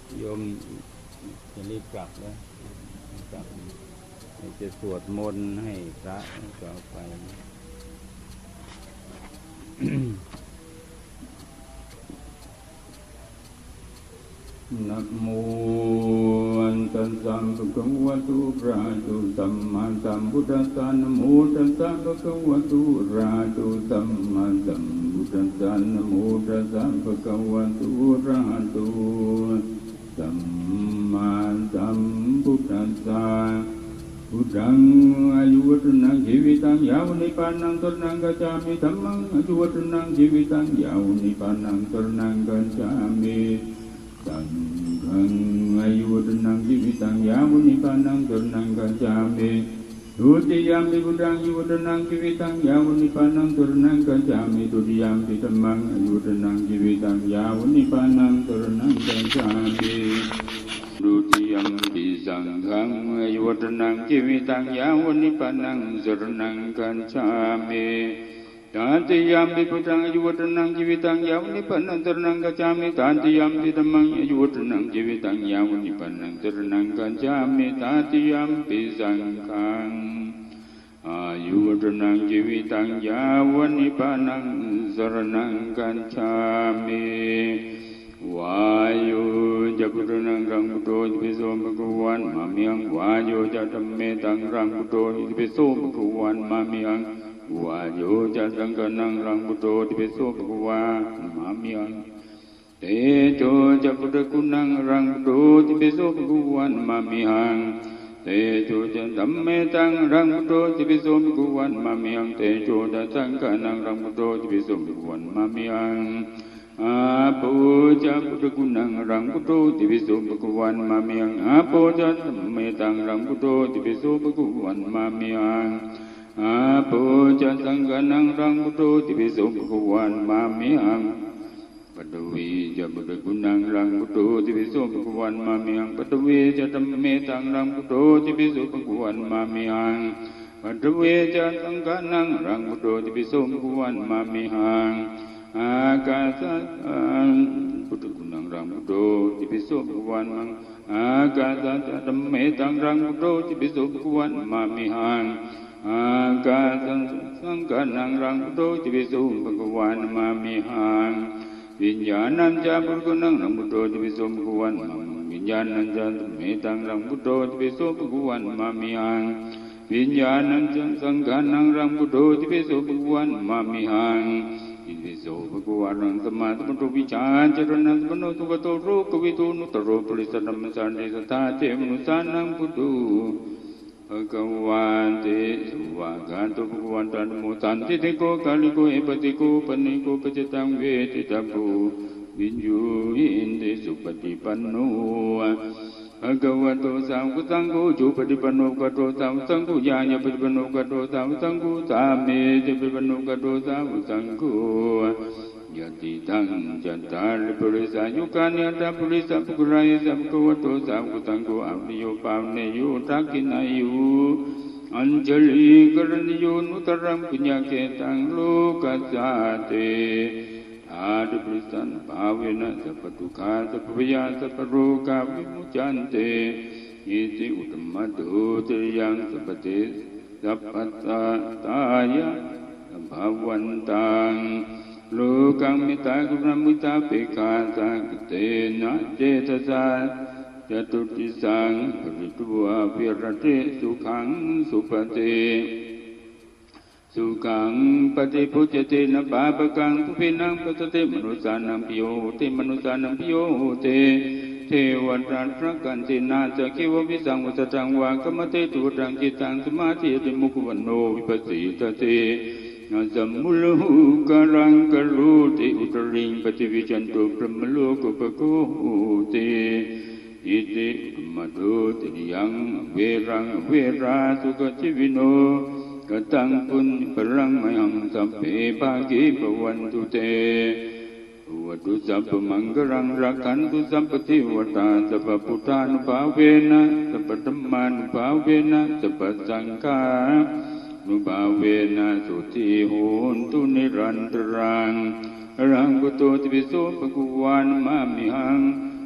โยมจะรีบกลับแล้วกลับจะสวดมนต์ให้พระกล่าวไป นะโมตัสสะภะคะวะโตอะระหะโตสัมมาสัมพุทธัสสะนะโมตัสสะภะคะวะโตอะระหะโตสัมมาสัมพุทธัสสะนะโมตัสสะภะคะวะโตอะระหะโตสัมมาสัมพุทธัสสะพุทธังอายุวัฒนังชีวิตังยาวนิพพานังสรณังกัจฉามิธัมมังอายุวัฒนังชีวิตังยาวนิพพานังสรณังกัจฉามิสังฆังอายุวัฒนังชีวิตังยาวนิพพานังสรณังกัจฉามิทุติยามปิพุทธังอายุวัฒนังชีวิตังยาวนิพพานังสรณังกัจฉามิทุติยามปิธัมมังอายุวัฒนังชีวิตังยาวนิพพานังสรณังกัจฉามิดุติยมปิสังฆังอายุวัฒนังชีวิตังยาวนิพพานังสรณังกัจฉามิตติยมปิพุทธังอายุวัฒนังชีวิตังยาวนิพพานังสรณังกัจฉามิตติยมปิธัมมังอายุวัฒนังชีวิตังยาวนิพพานังสรณังกัจฉามิตติยมปิสังฆังอายุวัฒนังชีวิตังยาวนิพพานังสรณังกัจฉามิวายุจักขุนังรังพุทโธจิปิโสภะคะวันมามิยังวายุจัตเมตังรังพุทโธจิปิโสภะคะวันมามิยังวายุจัตสังฆนังรังพุทโธจิปิโสภะคะวันมามิยังเตโชจักขุกุนังรังพุทโธจิปิโสภะคะวันมามิยังเตโชจัตเมตังรังพุทโธจิปิโสภะคะวันมามิยังเตโชจัตสังฆนังรังพุทโธจิปิโสภะคะวันมามิยังอาโปจักพุทธกุณังรังพุทโธติปิโสภะคะวันมามิยังอาโปจัตเมตังรังพุทโธติปิโสภะคะวันมามิยังอาโปจัตสังฆนังรังพุทโธติปิโสภะคะวันมามิยังปัตวีจักพุทธกุณังรังพุทโธติปิโสภะคะวันมามิยังปัตวีจัตเมตังรังพุทโธติปิโสภะคะวันมามิยังปัตวีจัตสังฆนังรังพุทโธติปิโสภะคะวันมามิยังอากาสัตพุทธกุณังรังพุทโธติปิโสภะคะวันมังอากาสัตธัมเมตังรังพุทโธติปิโสภะคะวันมามิหังอากาสังสังฆนังรังพุทโธติปิโสภะคะวันมามิหังวิญญาณัญจพุทธกุณังรังพุทโธติปิโสภะคะวันมังวิญญาณัญจธัมเมตังรังพุทโธติปิโสภะคะวันมามิหังวิญญาณัญจสังฆนังรังพุทโธติปิโสภะคะวันมามิหังอิติโสภะคะวะรังสัมมาสัมพุทโธวิชาจรณังสัมปันโนสุขโตโรกวิทูนุตโรปริสัทธัมมัสสะเนสัทธาเจมนุสานังพุทโธภะคะวันเตสุวากาโตภะคะวันตันโมสันติเตโกกาลิโกเอปติโกปนิโกปัจจตังเวทิตาภูวิญญูหินเตสุปฏิปันโนภะคะวะโตสาวกสังโฆจุปฏิปันโนภะคะวะโตสาวกสังโฆญาณปฏิปันโนภะคะวะโตสาวกสังโฆสาเมจิปฏิปันโนภะคะวะโตสาวกสังโฆยะติตังจัตตาริปุริสายุคานิอัตตปุริสภุรายสัพพะวะโตสาวกสังโฆอภิโยปาวเนโยทักขินายุอัญจลีกรณิโยนุตรังปุญญเกตังโลกัสสะเตอาดุปริสันภาเวนะสัพพทุกขาสัพพยาสัพพโรกาวิมุจจันเตอิติอุตตมะโตติยังสัพพเตสัพพตาตายะภาวันตังโลกังมิตากุณมุตาเปกาสังเตนะเจตสาจตุติสังปริตุอาภิรติสุขังสุปฏิสุขังปฏิพุจตินะปาปกังทุพินังปัสสติมนุสานังปิโยติมนุสานังปิโยติเทวทัตตะกันตินาจะคิววิสังวัตตังวากมเตตุตังจิตังสมาธิติมุขวันโนวิปัสสิตตินาสัมมุลหูกรังกรูติอุตริงปฏิวิจันตุพรหมโลกุปโกติอิติมะโตติยังเวรังเวราสุขจิวิโนกตังปุญปรังมยังสัพเพภาคีภวันตุเตวัตุสัพพมังกรังรักขันตุสัพพทิวตาสัพพพุทธานุภาเวนะสัพพธัมมานุภาเวนะสัพพสังฆานุภาเวนะสุติโหนตุนิรันตรังรังกุโตติปิโสภะคะวันมามิหังรูป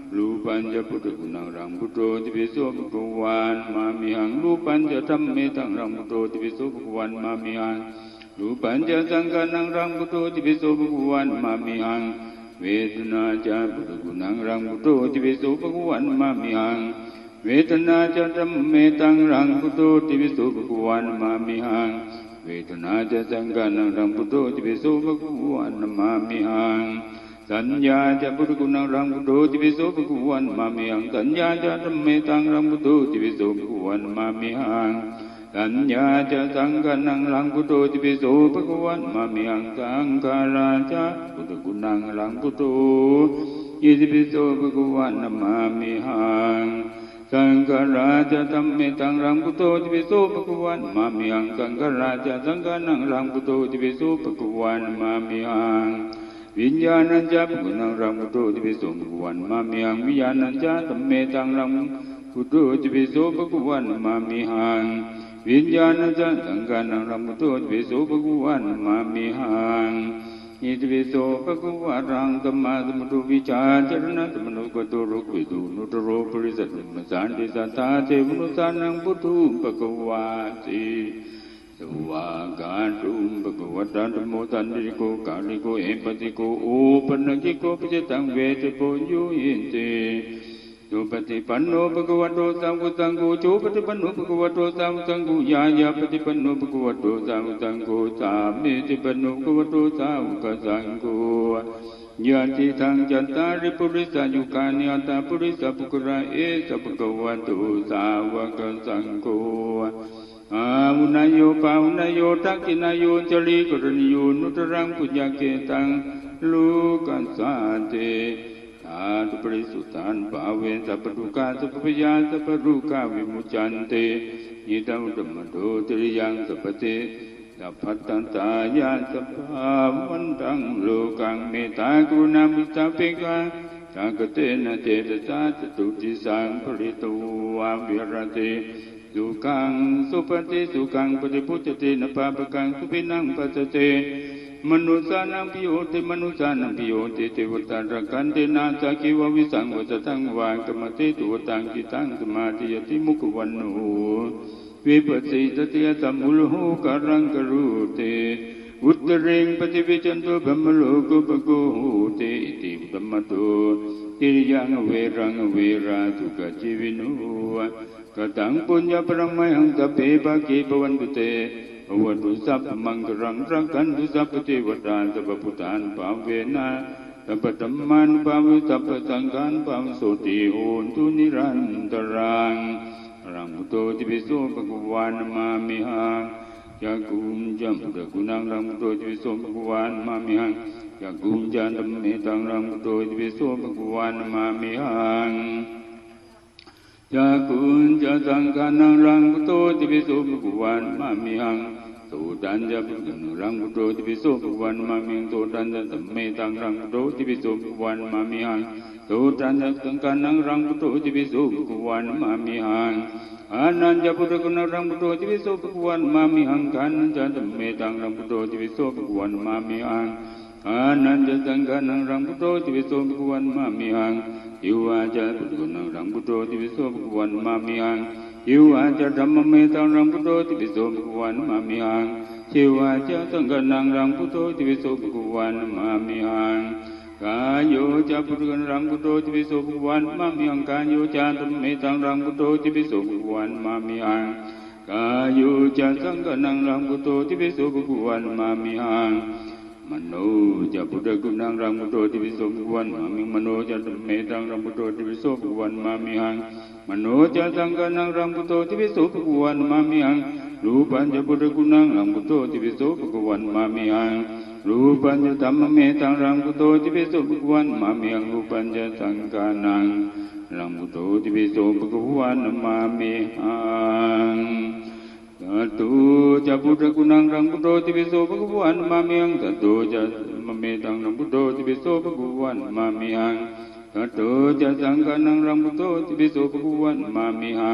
ปัญจพุทธกุณังรังพุทโธติปิโสภะวันมามิหังรูปัญจธัมเมตังรังพุทโธติปิโสภะวันมามิหังรูปัญจสังฆังรังพุทโธติปิโสภะวันมามิหังเวทนาจาพุทธกุณังรังพุทโธติปิโสภะวันมามิหังเวทนาจาธัมเมตังรังพุทโธติปิโสภะวันมามิหังเวทนาจาสังฆังรังพุทโธติปิโสภะวันมามิหังสัญญาจะพุทธกุณังรังพุทโธติปิโสภะวันมามิหังสัญญาจะธัมเมตังรังพุทโธติปิโสภะวันมามิหังสัญญาจะสังฆังรังพุทโธติปิโสภะวันมามิหังสังขาราจะพุทธกุณังรังพุทโธติปิโสภะวันมามิหังสังฆราจะธัมเมตังรังพุทโธติปิโสภะวันมามิหังสังฆราจะสังฆังรังพุทโธติปิโสภะวันมามิหังวิญญาณัญจพุทธังรังพุทโธติปิโสภะวันมามิหังวิญญาณัญจธัมเมตังรังพุทโธติปิโสภะวันมามิหังวิญญาณัญจสังฆังรังพุทโธติปิโสภะวันมามิหังอิติปิโสภะวะรังธัมมาสัมพุทโธวิชาจรณะสัมมโนกโตโรกุตุนุตโรปริสัทธัมสันติสัทธาเทวนุสานังพุทธุภะวาติสวากาตุภะวะตาธัมโมตันติโกกาลิโกเอปติโกโอปันญิโกปิจตังเวทโพยุยินติสุปฏิปันโนภะคะวะโตสาวกสังโฆโชปฏิปันโนภะคะวะโตสาวกสังโฆยายาปฏิปันโนภะคะวะโตสาวกสังโฆสามิติปันโนภะคะวะโตสาวกสังโฆญาติทังจัตตาริปุริสายุคานิอัตตาปุริสปุกระเอสภะคะวะโตสาวกสังโฆอาวุนายโยปาวุนายโยทักขินายโยจริกรณิโยนุตรังปุญญเกตังลูกัสสาเตอาตุปริสุทธานภาเวสัพพทุกขาสัพพยาสัพพทุกขาวิมุจจันเตยิตังธรรมโตตริยังสัพพเตสัพพัตตันตายาสัพพาวันตังโลกังเมตตากรุณามุตตาเปกังสังฆเตนะเจตสาจตุติสังปริตุวาวิรติสุขังสุปฏิสุขังปฏิพุทธเตนะปะปะกังสุปินังปัสสเตมนุสานังปิโยติมนุสานังปิโยติเทวตารักันเตนะสักขิวะวิสังวะตังวากรรมเตตุวตังกิตังสมาธิยติมุขวันโนวิปัสสิตติยสัมมุลโหกรังกรุเตอุตเรงปฏิวิจันโตบรมโลกุปโกโหเตอิติธรรมโตกิริยังเวรังเวราทุกจิวิโนกตังปุญญปรมัยหังสัพเพภาคีภวันตุเตวัตุสัพพมังกรังรักขันตุสัพพเทวตาสัพพพุทธานภาเวนะสัพพธัมมานุภาเวสัพพสังฆานุภาเวโสติโหนตุนิรันตรังรังพุทโธติปิโสภะวันมามิหังยากุมจัมพุทธกุณังรังพุทโธติปิโสภะวันมามิหังยากุมจันธัมเมตังรังพุทโธติปิโสภะวันมามิหังยากุญจสังฆานังรังพุทโธติปิโสภะวันมามิหังโสตัญจะพุทธังรังพุทโธติปิโสภะวันมามิหังโสตัญจะธัมเมตังรังพุทโธติปิโสภะวันมามิหังโสตัญจะสังฆานังรังพุทโธติปิโสภะวันมามิหังอานันจะพุทธกุณังรังพุทโธติปิโสภะวันมามิหังกานันจะธัมเมตังรังพุทโธติปิโสภะวันมามิหังอานันจะสังฆานังรังพุทโธติปิโสภะวันมามิหังยิวาจะพุทธกุณังรังพุทโธติปิโสภะวันมามิหังยิวาจะธัมมเมตังรังพุทโธติปิโสภะวันมามิหังยิวาจะสังฆานังรังพุทโธติปิโสภะวันมามิหังกายโยจะพุทธกุณังรังพุทโธติปิโสภะวันมามิหังกายโยจะธัมเมตังรังพุทโธติปิโสภะวันมามิหังกายโยจะสังฆานังรังพุทโธติปิโสภะวันมามิหังมโนจะพุทธกุณังรังพุทโธติปิโสภะวันมามิหังมโนจะธัมเมตังรังพุทโธติปิโสภะวันมามิหังมโนจะสังฆานังรังพุทโธติปิโสภะวันมามิหังรูปัญจะพุทธกุณังรังพุทโธติปิโสภะวันมามิหังรูปัญจะธัมมเมตังรังพุทโธติปิโสภะวันมามิหังรูปัญจะสังฆานังรังพุทโธติปิโสภะวันมามิหังสัตตุจะพุทธกุณังรังพุทโธติปิโสภะวันมามิหังสัตตุจะธัมมเมตังรังพุทโธติปิโสภะวันมามิหังสัตตุจะสังฆานังรังพุทโธติปิโสภะวันมามิหัง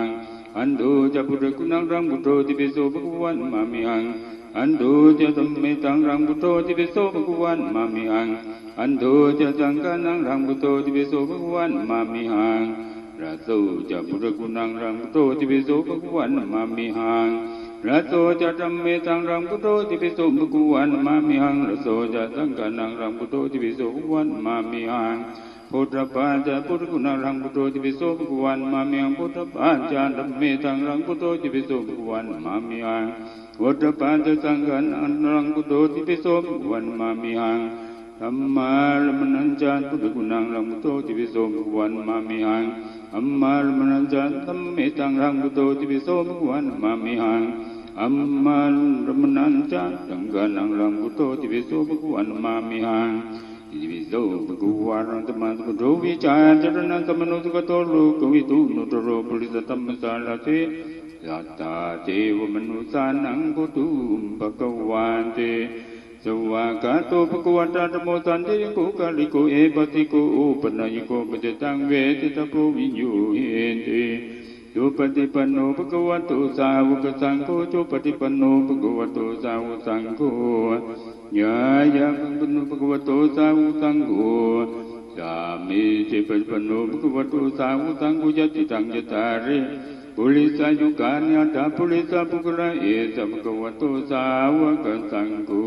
อันดูจะพุทธคุณังรังพุทโธติปิโสภะคะวันมามิหังอันดูจะธัมเมตังรังพุทโธติปิโสภะคะวันมามิหังอันดูจะสังฆานังรังพุทโธติปิโสภะคะวันมามิหังระโสจะพุทธคุณังรังพุทโธติปิโสภะคะวันมามิหังระโสจะธัมเมตังรังพุทโธติปิโสภะคะวันมามิหังระโสจะสังฆานังรังพุทโธติปิโสภะคะวันมามิหังพุทธปาจาพุทธคุณังรังพุทโธติปิโสภะคะวันมามิหังพุทธปาจาธัมเมตังรังพุทโธติปิโสภะคะวันมามิหังพุทธปาจาสังฆานังรังพุทโธติปิโสภะคะวันมามิหังธัมมาลมนัญจาพุทธคุณังรังพุทโธติปิโสภะคะวันมามิหังธัมมาลมนัญจาธัมเมตังรังพุทโธติปิโสภะคะวันมามิหังอัมมาลมนัญจาสังฆานังรังพุทโธติปิโสภะคะวันมามิหังติปิโสภะคะวารังธัมมังพุทโธวิจารจรณังสัมมโนสุขโตโลกวิทูนุตโรปุริสธัมมสารเสยัตตาเจวมนุสานังพุทธุภะคะวันเตสวากาโตภะคะวะตาธัมโมสันติโกกาลิโกเอปติโกอุปนัยโกปะเจตังเวทิตาโพวิญญูเหติจุปฏิปันโนภะคะวะโตสาวกสังโฆจุปฏิปันโนภะคะวะโตสาวกสังโฆญาญาปันโนภะคะวะโตสาวกสังโฆสามีจิปฏิปันโนภะคะวะโตสาวกสังโฆยติตังยตาริปุริสายุกาญาตาปุริสาภุกระเอสะภะคะวะโตสาวกสังโฆ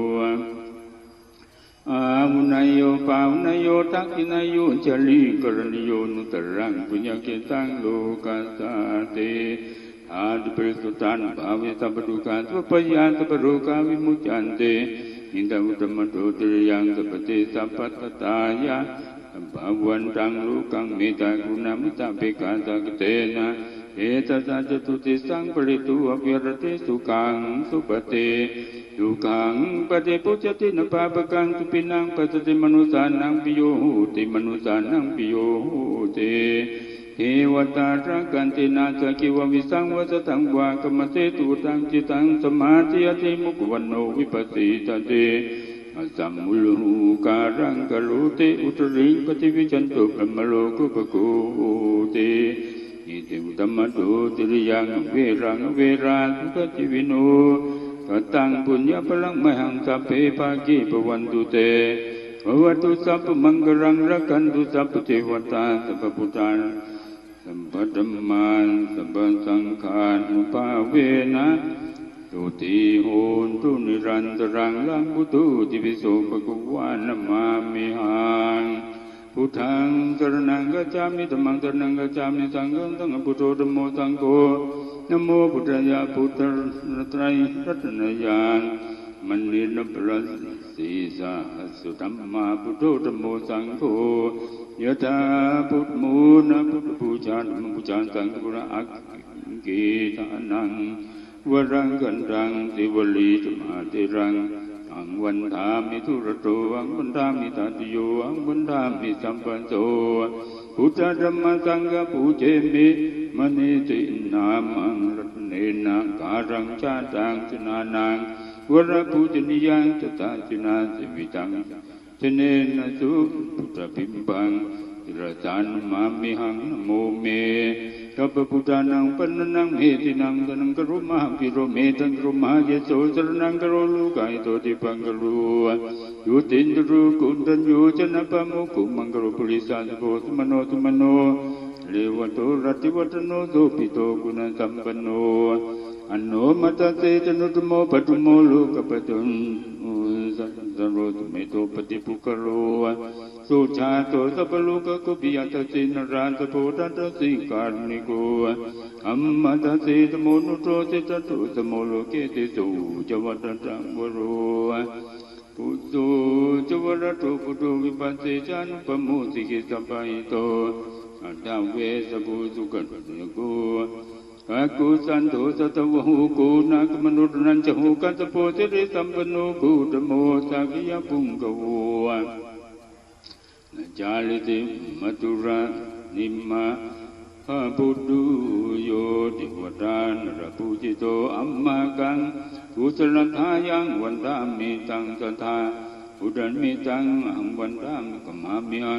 อาวุนายโยปาวุนายโยทักขินายโยจลีกรณิโยนุตรังปุญญเกตังโลกัสสะเตอาดิปริสุทธานภาเวสัพพทุกขาสัพพยาสัพพโรกาวิมุจจันเตอินทวุตมโตติริยังสัพพเตสัพพตตายะภาวันตังโลกังเมตตากรุณามิตาเปกาสักเตนะเอตัสสะจตุติสังปริตุอภิรติสุขังสุปฏิสุขังปฏิปุจตินปาปกังสุปินังปัสสติมนุสานังปิโยโหติมนุสานังปิโยโหติเทวตารักันตินาสกิววิสังวสตังวากรรมเตตุตังจิตังสมาธิยติมุขวันโนวิปัสสิตเตสัมมุลหูการังกโลเตอุตริปฏิวิจันตุพรหมโลกุปโกเตอิติอุตมะโตติริยังเวรังเวราสุขจิวิโนกตังปุญญพลังมหังสัพเพภาคีปวันตุเตภวตุสัพพมังกรังรักันตุสัพพเทวตาสัพพพุทธาสัมปธัมมาสัพพสังฆานุภาเวนะตุติโหนตุนิรันตรังลังพุทธุติปิโสภะคะวานะมามิหังพุทธังสรณังกัจฉามิธัมมังสรณังกัจฉามิสังฆังสังฆพุทโธธัมโมสังโฆนะโมพุทธายะพุทธรัตนัยรัตนยานมณีนปรสีสาสุธัมมาพุทโธธัมโมสังโฆยะถาพุทธโมนะพุทธบูชาธัมมบูชาสังฆปุระอักขิทานังวรังกันตังสิวลีธรรมะเทรังอังวันธามิทุรโตอังวันธามิตาติโยอังวันธามิสัมปันโสพุทธธัมมังสังฆะปูเจมิมณีตินามังรัตเนนะการังชาตังชนานังวรภูจนิยังตตาจินาสิวิตังชเนนะสุพุทธพิมพังติรสานมามิหังนโมเมสัพพพุทธานังปนนังเมตินังตนังกรุมหาภิโรเมตังกรุมหาเยโสสรนังกโรลูกายโตติปังกรูยุตินตรูกุณตัญญูชนะปะโมกุมังกรุปุริสาสโพสมโนตุมโนเลวโตรัติวัตโนโสปิโตกุณสัมปันโนอโนมัตเตจนุตโมปัตุโมโลกปตุนสัสโรตุเมโตปฏิปุกโรสุชาโตสัพพโลกกุปิยตัสสินราสโพธัตสิการณิโกอัมมัตเสตโมนุโตเสตตุสโมโลเกติสุจวัตตังวโรพุทโธจวรโตพุทโธวิปัสสิจานุปโมสิกิสัพพหิโตอัตถเวสภูสุขันโกอากุสันโตสัตวะหูโกนักมนุษย์นันจะหูกัสโพเจริสัมปโนกุตโมสักยปุงกโวจาลิติมัตุระนิมะพระพุทธุโยติวดานระภูจิโตอัมมากังกุศลทายังวันดามิตังสัทธาพุทธันมิตังอังวันดามิกมามิหัง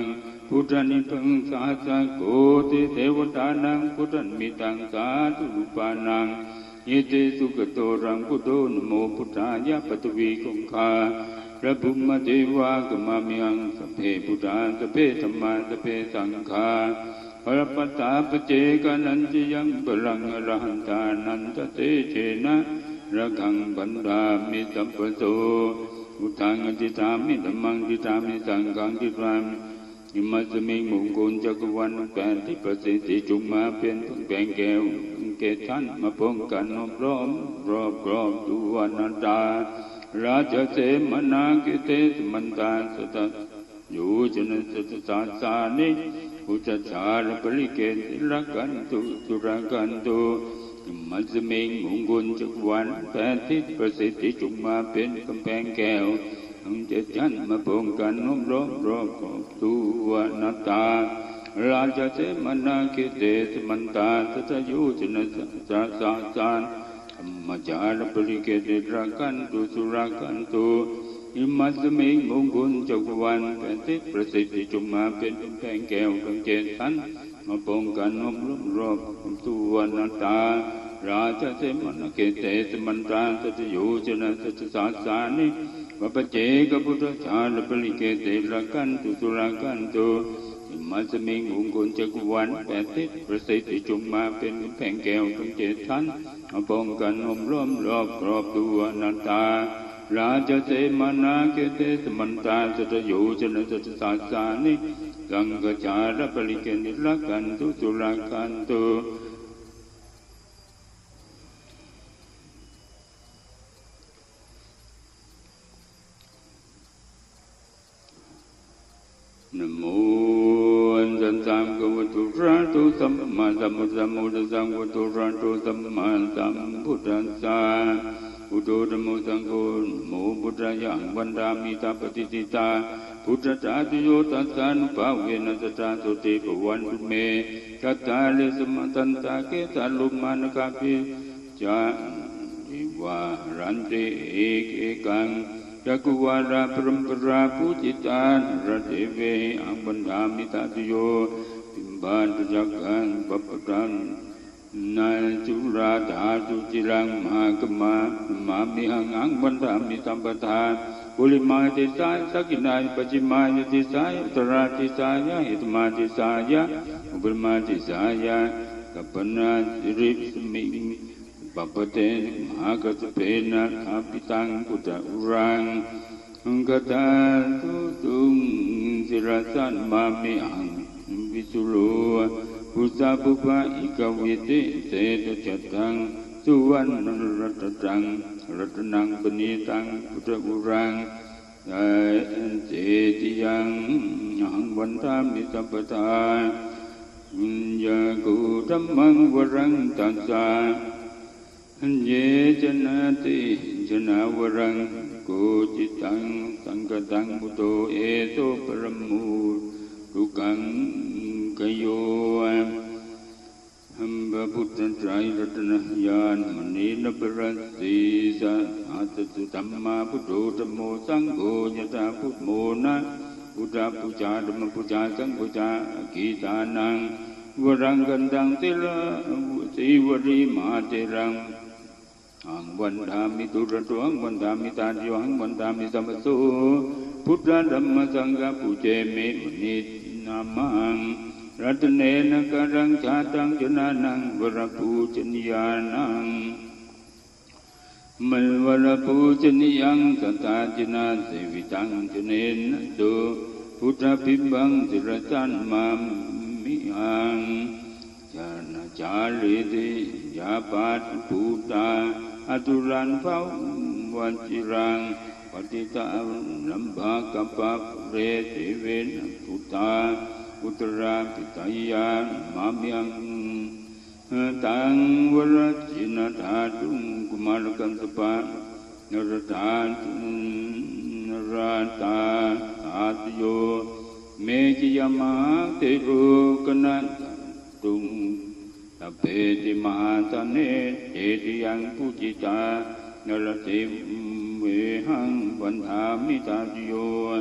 พุทธนิพังสาสะโกติเทวตานังพุทธมิตังสาธุรูปานังยิเตสุขโตรังพุทโธนโมพุทธายะปตวีคงคาพระบุมเทวากมามิยังสเพพุทธาสเพธรรมาสเพสังฆาพระปัสสะปเจกานันจยังปรังอรหันตานันตเตเชนะระฆังบันดามิสัพพโสพุทธังอธิษฐามิธัมมังอธิษฐามิสังฆังอธิษฐามิอิมัสมิงมงคลจักรวาลแปดที่ประสิทธิจุมาเป็นแก่แก้วเกท่านมาป้องกันรอบตัวนาตาราชเสมนากิเตสมันตาสตอยู่จนสัตสาสานิอุจจารปริเกติรักันตุสุรักันตุมัสมิงมงคลจักรวาลแปดทิศประสิทธิจุมาเป็นกำแพงแก้วเจ็ดชั้นมาป้องกันรอบตัวนาตาราชเสมนาคิเตสมันตาสตยุจนสัตสาสานมัจจารปริเกติรักันตุสุรักันตุอิมัสมิงมงคลจักรวาลแปดทิศประสิทธิจุมาเป็นกำแพงแก้วทั้งเจ็ดชั้นมาป้องกันรอบตัวนาตาราชเสมนาคิเตสมันตาสตยุจนสัตสาสานิวัปเจกพุทธชาลปริเกติรักันตุสุรักันตุอิมัสมิงมงคลจักรวาลแปดทิศประสิทธิจุมาเป็นกำแพงแก้วทั้งเจ็ดชั้นมาป้องกันล้อมรอบตัวนาตาราชเสมานาเกเตสมันตาสตยุจนสัตสาสานิสังฆชาลปริเกติรักันตุสุรักันตุนะโมตัสสะภะคะวะโตอะระหะโตสัมมาสัมพุทธัสสะนะโมตัสสะภะคะวะโตอะระหะโตสัมมาสัมพุทธัสสะพุทโธธัมโมสังโฆโมพุทธายะวันดามิตาปฏิทิตาพุทธะติโยตัสสะนุภาเวนะสัทธาโสติภวันตุเมกัตตาเลสมตันตาเกสาลุมานกาภิจาอิวารันติเอกกังจักวาราปรมปราภูจิตานระเทเวอังบันดามิตาติโยปิมบานตุจักขังปัปปตังนาจุราธาตุจิรังมหากมามามิหังอังบันดามิสัมปทาบุริมาติสายสกินายปัจจิมายติสายอุตราติสายะหิตมาติสายะอุปมาติสายะกัปปนาสิริสมิปัปปเตมหากัสเพนะอาปิตังพุทธอุรังกตาตุตุงสิรสันมามิอังวิสุโลพุทธาปุปะอิกวิติเตตุจัตตังสุวรรณรัตตังรัตนังปณิตังพุทธอุรังเจติยังหังวันธามิสัพพทายากุธัมมังวรังตัสสะเยจนาติจนาวรังโกจิตังสังกตังมุโตเอโตปรมูทุกังกโยหัมบะพุทธไตรรัตนญาณมณีนปรัสสีสัอาตตุธัมมาพุทโธธัมโมสังโฆยตาพุทโมนะพุทธปุจจาธัมมปุจจาสังปุจจากีตานังวรังกันตังติระสีวรีมาเตรังอังวันธามิตุระตัวอังวันธามิตาโยอังวันธามิสัมปโสพุทธธัมมสังฆปุเจเมมุนินามังรัตเนนะกรังชาตังจนานังวรปูจนิยานังมัลวรปูจนิยังสตาจนาเสวิตังจเนนะโตพุทธปิบังสิรสันมามิหังจานาจาริติยาปัสภูตาอตุรันภาวันจิรังปฏิตาลัมภะกัปปะเรติเวนพุตตาอุตราปิตายามามิยังตังวรจินาธาตุกุมารกันตปะนรธาตุนราตาอาตโยเมจิยามะเตโรกนันตุงตเปติมหาตเนเจติยังปุจิตานรเทเวหังวันธามิตาโย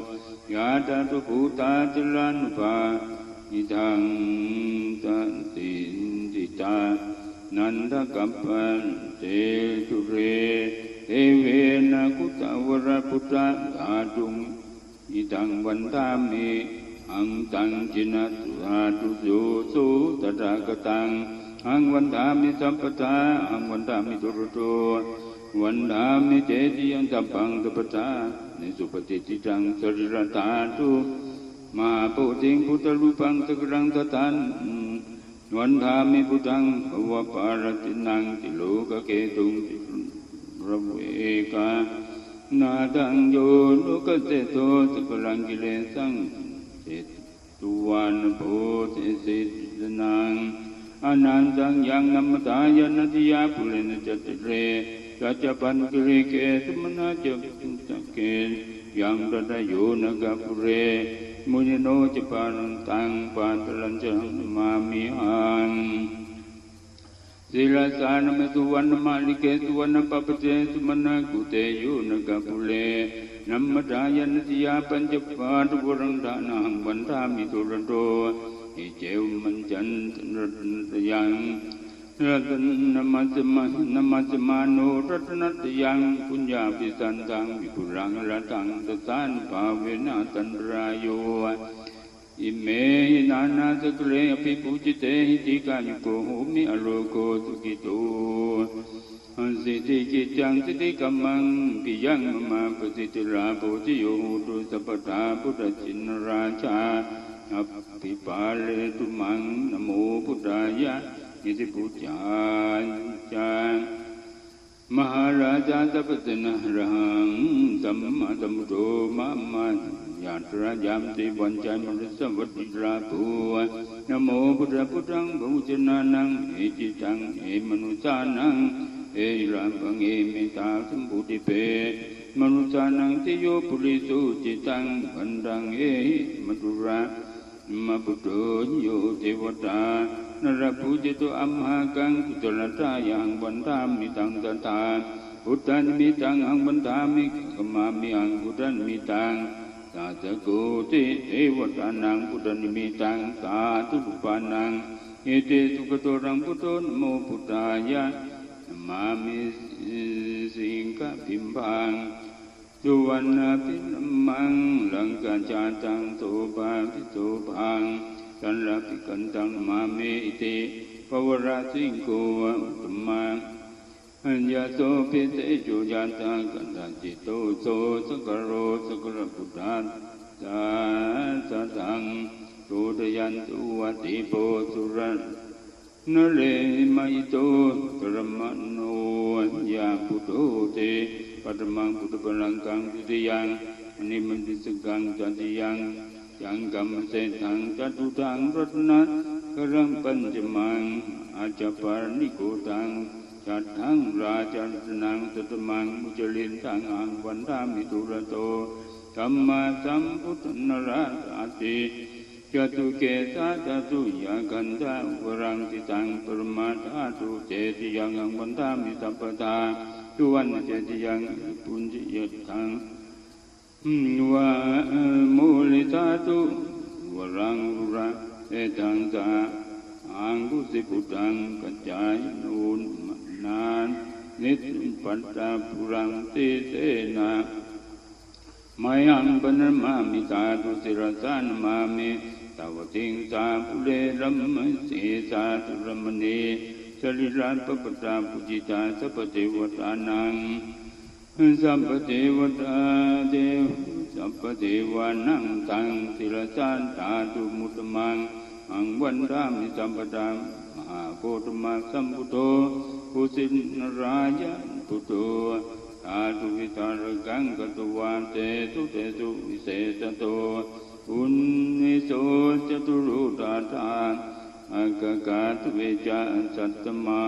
ยาตาตุภูตาจลานุภาอิทังตันติติตานันทกัปปันเตตุเรเทเวนะกุตวรพุทธาธาตุงอิทังวันทามิอังตังจินะตุอาตุโยสุตถาคตังอังวันทามิสัมปทาอังวันทามิตุรโตวันทามิเจติยังสัพพังสัพพทานิสุปฏิติจังสริรตาตุมาโพธิงพุทธรูปังสกรังตตันวันทามิพุทธังภวปารตินังติโลกเกตุงติระเวกานาดังโยโลกเตโตสกรังกิเลสังเจตุวันโพธิสิทนังอนันตังยังนัมตายานาติยาปุเรนจัตเรกัจจปันกิริเกตุมนาจจักเกยังตถโยนะกัปุเรมุนิโนจปานันตังปาตลัญจังมามิหังศิลาสานเมตุวันมาลิเกตุวันปปเจตุมนากุเตโยนะกัปุเรนัมมตายานาติยาปัญจปาตุวรังดานังวันทามิตุรโตอิเจวมันจันรัตยังรัตนมัจมานุรัตนัตยังปุญญาภิสันตังวิปุรังรัตังตสานภาเวนะตันรายโยอิเมหินานาสกเลอภิปุจิเตหิติกายุโกโหมิอโลโกสุกิโตสิทธิกิจังสิทธิกัมมังปิยังมมาปฏิติราโพธิโยโหตุสัพพทาพุทธชินราชาอภิปาเลตุมังนโมพุทธายะอิติปุจจาจังมหาราชาสัพพะนะรังสัมมาสัมพุทโธมัมมัญญาตระยามติวันใจมนุสวัตติราภูนโมพุทธพุทธังबहुจนานังเอจิตังเอมนุสานังเอรังกังเอเมตาสัมพุติเปมนุสานังติโยปุริสุจิตังวันดังเอมตุระมะพุทโธโยเทวตานรภูจิตุอัมหากังกุตละทายังวันทามิตังตถาพุทธันมิตังอังวันทามิกมามิอังพุทธันมิตังสาธุโกติเทวตานังพุทธันมิตังสาธุปานังเอเตสุขโตรังพุทโธนโมพุทธายะมามิสิงคปิมพังสุวรรณปิมังลังกาจาตังโตปาปิโตพังกันรักกันตังมาเมอิติภวราสิงโกอุตมังอัญญาโสปิเตโจยาตังกันตจิตโตโสสกโรสกรพุทธาสาสังโสดยันตุวัติโพสุรันนเลมัยโตกรมโนยาพุทโธเตปัตมังพุทธพลังกังติติยังอนิมันติสกังจันติยังยังกัมเสถังจตุทังรัตนัสกรังปัญจมังอาจปานิโกตังจัตถังราชรัตนังสัตมังมุจลินตังอังวันทามิตุระโตธัมมาสัมพุทธนราสติจตุเกสาจตุยากันตาวรังติตังปรมาธาตุเจติยังอังวันทามิสัพพทาตุวันเจติยังปุญจิยตังวะโมลิตาตุวรังอุระเอตังสาอังกุสิปุตังกัจจายนูนนานนิสปัตตาปุรังติเสนามายังปนมามิตาตุสิรสานมามิตาวติงสาปุเรรัมมสีสาตุรมณีสริรันปปตาปุจิตาสัพเทวตานังสัพเทวตาเทวสัพเทวานังตังสิรสานตาตุมุตมังอังวันทามิสัมปทามหาโคตมะสัมพุทโธภูสินรายะพุทโธอาตุวิตารกังกตวาเตตุเตตุวิเศษโตอุนนิโสจตุรุตาตาอากากาตุเวจาสัตตมา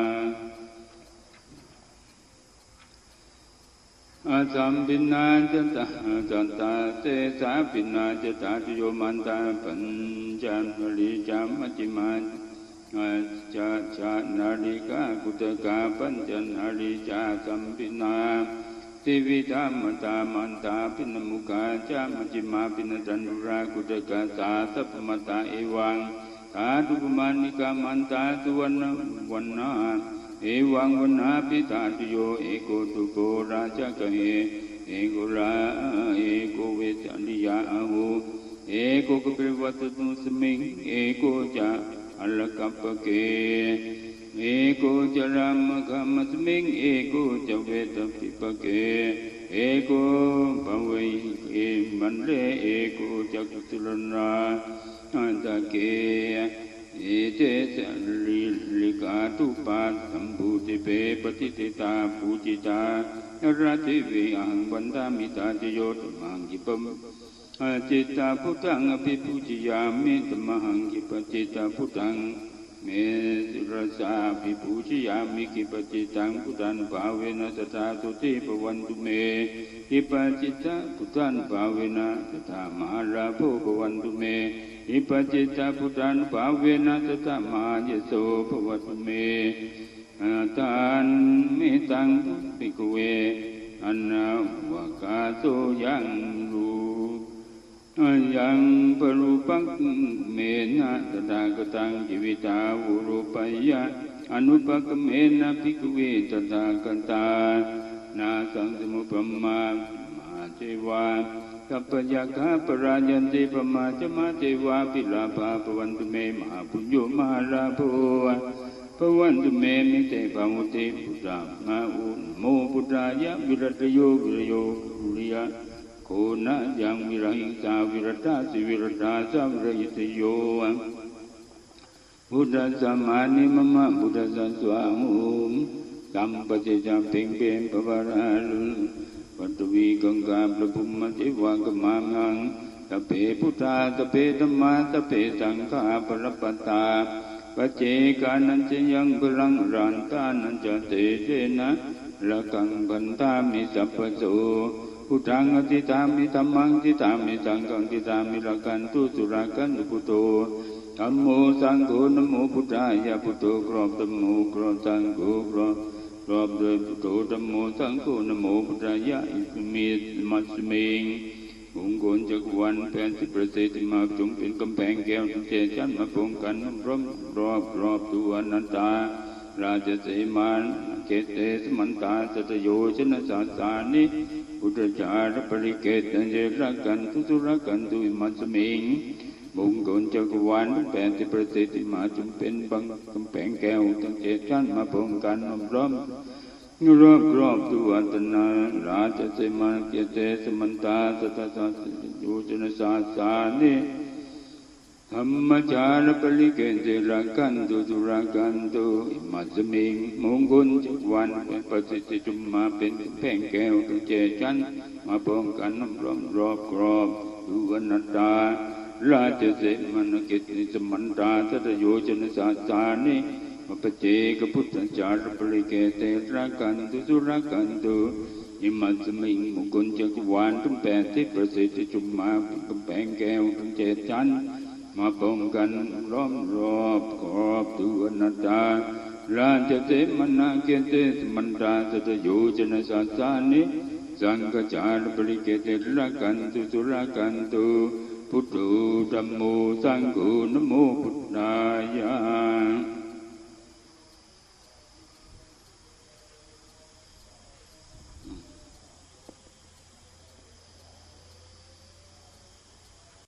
อาสัมปินาจตาจัตตาเตสาปินาจตาติโยมันตาปัญจมริจามัจจิมาจาชานาริกากุตกาปัญจนาริจาสัมปินาสิวิธามตามันตาปินมุกาจามัจจิมาปินจันทุรากุตกาสาสัพมตาเอวังธาตุปมานิกามันตาสุวรรณวันนาเอวังวันนาปิตาตุโยเอโกตุโกราชกเหเอโกราเอโกเวสันติยาหูเอโกกปิวัตตุสมิงเอโกจาอัลกัปปะเกเอโกจารามะกัมสมิงเอโกจเวตปิปะเกเอโกภเวเอมันเลเอโกจักตุลนาอันตะเกเอเตสลิกาตุปัสสัมภูติเปปฏิติตาภูจิตาราติเวอังวันตามิตาจโยตมังกิปมจิตตาพุทธังอภิปุจิยามิตมหังกิปจิตตาพุทธังเมสุรสาภิปุจิยามิกิปจิตังพุทธันภาเวนะตถาตุติปวันตุเมกิปจิตตาพุทธันภาเวนะตถามหาราโภปวันตุเมกิปจิตตาพุทธันภาเวนะตถามหายโสปวันตุเมตานเมตังภิกขุเวอันนาวกาโสยังรูยังปรูปังเมนะตถาคตังจิวิตาวุรุปัยยะอนุปกเมนะภิกขุเวตถาคตานาสังสมุปมามาเจวากัปปยะคาปรายันติปมาจมาเจวาปิลาภาปวันตุเมมหาปุญโยมหาราโภปวันตุเมมิเตปามุติพุทธามาอุโมพุทธายะวิรัตโยวิรโยกุริยะโคนะยังวิรังสาวิรัตาสิวิรัตาสาวิรยิตโยพุทธสัมมานิมะพุทธสัสวามุกัมปะเจจาเพ่งเพ่งปะวาราลุปัตวีกังกาปะภุมมะเจวะกมามังตะเปพุทธาตะเปธัมมาตะเปสังฆาปรปัตตาปัจเจกานันจะยังพลังรันตานันจะเตเจนะระกังพันธามิสัพพโสพุทธังอธิตามิธัมมังทิตามิสังฆังทิตามิระกันตุสุรากันตุพุทโธธัมโมสังโฆนะโมพุทธายะพุทโธครอบธัมโมครอบสังโฆครอบด้วยพุทโธธัมโมสังโฆนะโมพุทธายะอิสมิมัสมิงมงคลจักรวาลแผ่นที่ประเสริฐมาจงเป็นกำแพงแก้วทุกเจชันมาป้องกันรอบตัวอนันตาราชสีมานเกเตสมันตาสัตโยชนะสาสานิพุทธจารปริเกตเจรักกันทุรักกันตุอิมัสมิงมงคลจักรวาลแผ่นที่ประเสริฐมาจงเป็นบังกำแพงแก้วทุกเจชันมาป้องกันรอบตัวตนาราชสีมานเกเตสมันตาสัตโยชนะสาสานิธรรมจารปริเกณฑ์รักกันตุตุรักกันตุอิมัสมิงมงคลจักรวาลเป็นปฏิสิจุมมาเป็นแผ่งแก้วตุเจชันมาป้องกันรอบตุอนัตตาราชเสมันเกติสมันตาสัตโยชนะสาสานิมปเจกพุทธจารปริเกเตรักกันตุตุรักกันตุอิมัสมิงมงคลจักรวาลทั้งแปดที่ประสิทธิจุมมาเป็นแผ่งแก้วตุเจชันมาป้องกันรอบขอบตัวนัตตาราชเสมนาเกเตสมันตาสัตโยชนะสาสานิสังฆจารปริเกเตรักกันตุสุรักกันตุพุทโธธัมโมสังโฆนะโมพุทธายะ